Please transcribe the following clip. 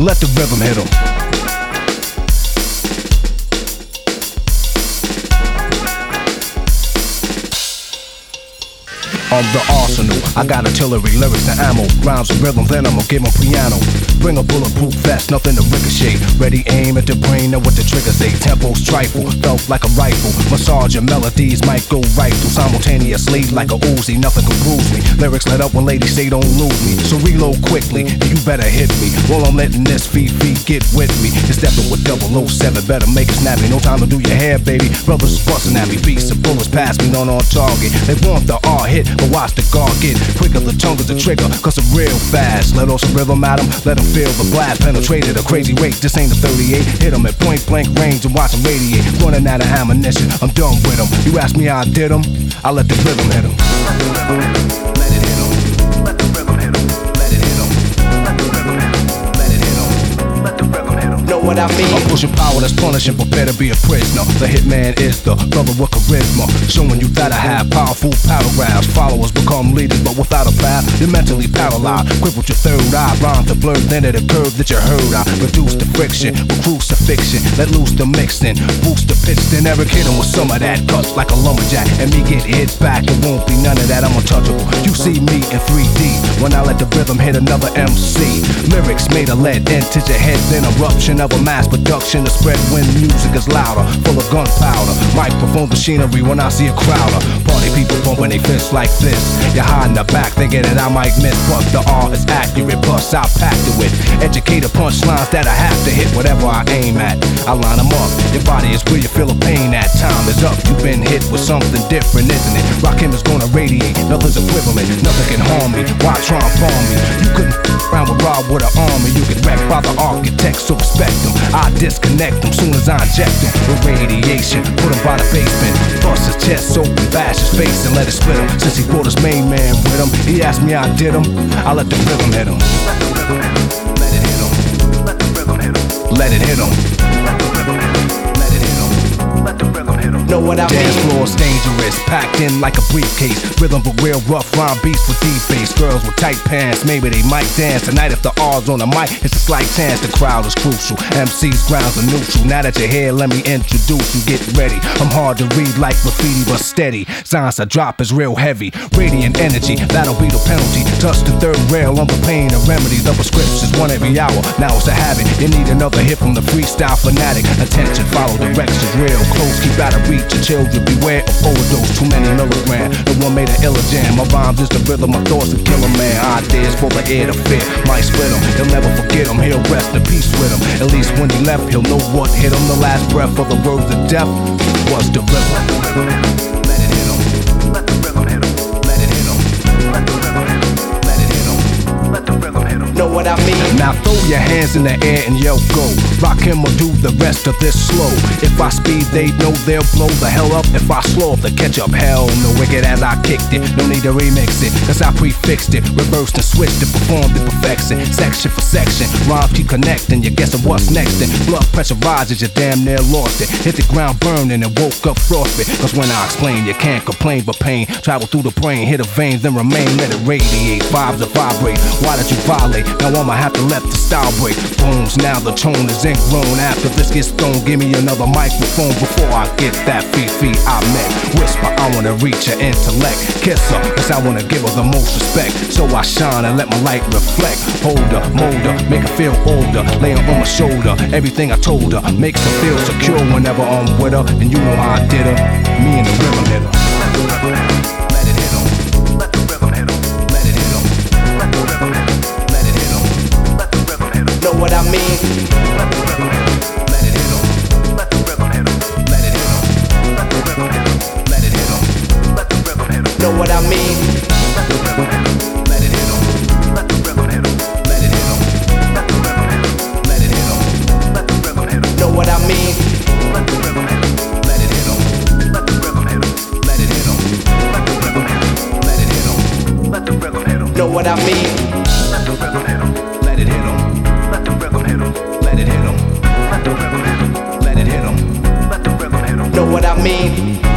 let the rhythm hit 'em. On the arsenal, I got artillery, lyrics and ammo, rhymes and rhythm, then I'ma give 'em piano. Bring a bulletproof vest, nothing to ricochet. Ready aim at the brain, know what the trigger say. Tempos trifle, felt like a rifle. Massage your melodies might go right through simultaneously like a Uzi. Nothing can bruise me. Lyrics let up when ladies say don't lose me. So reload quickly, you better hit me. While I'm letting this Fifi get with me. You're stepping with 007, better make it snappy. No time to do your hair, baby. Brothers busting at me, beats and bullets pass me, not on target. They want the R hit, but watch the guard get quicker. The tongue is the trigger, cause I'm real fast. Let off some rhythm at 'em, let 'em feel the blast. Penetrated a crazy rate, this ain't a 38. Hit 'em at point blank range and watch 'em radiate. Running out of ammunition, I'm done with 'em. You ask me how I did 'em, I let the rhythm hit 'em. Let it hit 'em. Let the rhythm hit 'em. Let it hit 'em. Let the rhythm hit 'em. Let it hit 'em. Let the rhythm hit 'em. Know what I mean? I'm pushing power that's punishing, prepare to be a prisoner. The hitman is the brother with charisma, showing you that I have powerful paragraphs. Followers become leaders, but without a path, you're mentally paralyzed. Crippled your third eye, rhymes to blur, then at the curve that you heard. I reduce the friction with crucifixion, let loose the mixing, boost the pitch, then Eric hit him with some of that. Cuts like a lumberjack, and me get hit back. It won't be none of that, I'm untouchable. You see me in 3D when I let the rhythm hit another MC. Lyrics made of lead into your head, then eruption of a mass production to spread when music is louder, full of gunpowder. Microphone machinery when I see a crowder. Party people bumping they fists like this. You're hiding the back, thinking that I might miss, but the R is accurate. Plus I packed it with educated punchlines that I have to hit whatever I aim at. I line them up. Your body is where you feel the pain at. Time is up. You've been hit with something different, isn't it? Rakim is gonna radiate. Nothing's equivalent. Nothing can harm me. Why try and palm me? You couldn't around with Rob with an army. You get wrecked by the architects, so respect them. I disconnect them soon as I inject them with radiation. Put him by the basement. Bust his chest open, bash his face and let it split him. Since he brought his main man with him, he asked me how I did him. I let the rhythm hit him. Let the rhythm hit him. Let it hit him. Let the rhythm hit him. Let it hit him. Let the rhythm hit him. Let it hit him. Let the rhythm hit him. Know what I mean? Dance floor's dangerous, packed in like a briefcase. Rhythm but real rough, rhyme beats with D-face. Girls with tight pants, maybe they might dance tonight. If the R's on the mic, it's a slight chance. The crowd is crucial, MC's grounds are neutral. Now that you're here, let me introduce you, get ready. I'm hard to read like graffiti, but steady. Signs I drop is real heavy. Radiant energy, that'll be the penalty. Touch the third rail, I'm the pain and remedy. Double scripts is one every hour, now it's a habit. You need another hit from the freestyle fanatic. Attention, follow directions real close. Keep out of reach your children, beware of overdose. Too many milligrams, the one made an illa jam. My rhymes is the rhythm, my thoughts will kill a man. Ideas for the air to fit, might split him. He'll never forget him, he'll rest in peace with him. At least when he left, he'll know what hit him. The last breath of the words of death was the rhythm. Let it hit him. Let the rhythm hit him. Let it hit him. Let the rhythm hit him. Let it hit him. Let the rhythm hit him. Know what I mean? Now throw your hands in the air and yell go. Rakim will do the rest of this slow. If I speed, they know they'll blow the hell up. If I slow up, the catch up. Hell no, wicked as I kicked it. No need to remix it, cause I prefixed it. Reversed and switched it, performed it perfection. Section for section, rhymes keep connecting. You're guessing what's next then. Blood pressure rises, you damn near lost it. Hit the ground burning and woke up frostbit. Cause when I explain, you can't complain, but pain travel through the brain, hit a vein, then remain, let it radiate. Vibes that vibrate, why did you violate? Now I'ma have to let the style break. Bones, now the tone is ingrown. After this gets thrown, give me another microphone before I get that feet I met. Whisper, I wanna reach her intellect. Kiss her, cause I wanna give her the most respect. So I shine and let my light reflect. Hold her, mold her, make her feel older. Lay her on my shoulder, everything I told her makes her feel secure whenever I'm with her. And you know how I did her, me and the rhythm hit her. Let it hit him. Let the rhythm hit him. Let it hit him. Let the rhythm hit him. Let it hit him. Let the rhythm hit him. Know what I mean? Let the rhythm hit him. Let it hit him. Let the rhythm hit him. Let it hit him. Let the rhythm hit him. Let it hit him. Let the rhythm hit him. Know what I mean? Let the rhythm hit him. Let it hit him. Let the rhythm hit him. Let it hit him. Let the rhythm hit him. Let it hit him. Let the rhythm hit him. Know what I mean? Let the rhythm hit him. Let it hit him. Let the rhythm hit him. Let it hit him. Let the rhythm hit him. Let it hit him. Let the rhythm hit him. Know what I mean? Let the rhythm hit him. Let it hit him. Let the rhythm hit him. Let it hit him. Let the rhythm hit him. Let it hit him. Let the rhythm hit him. Know what I mean?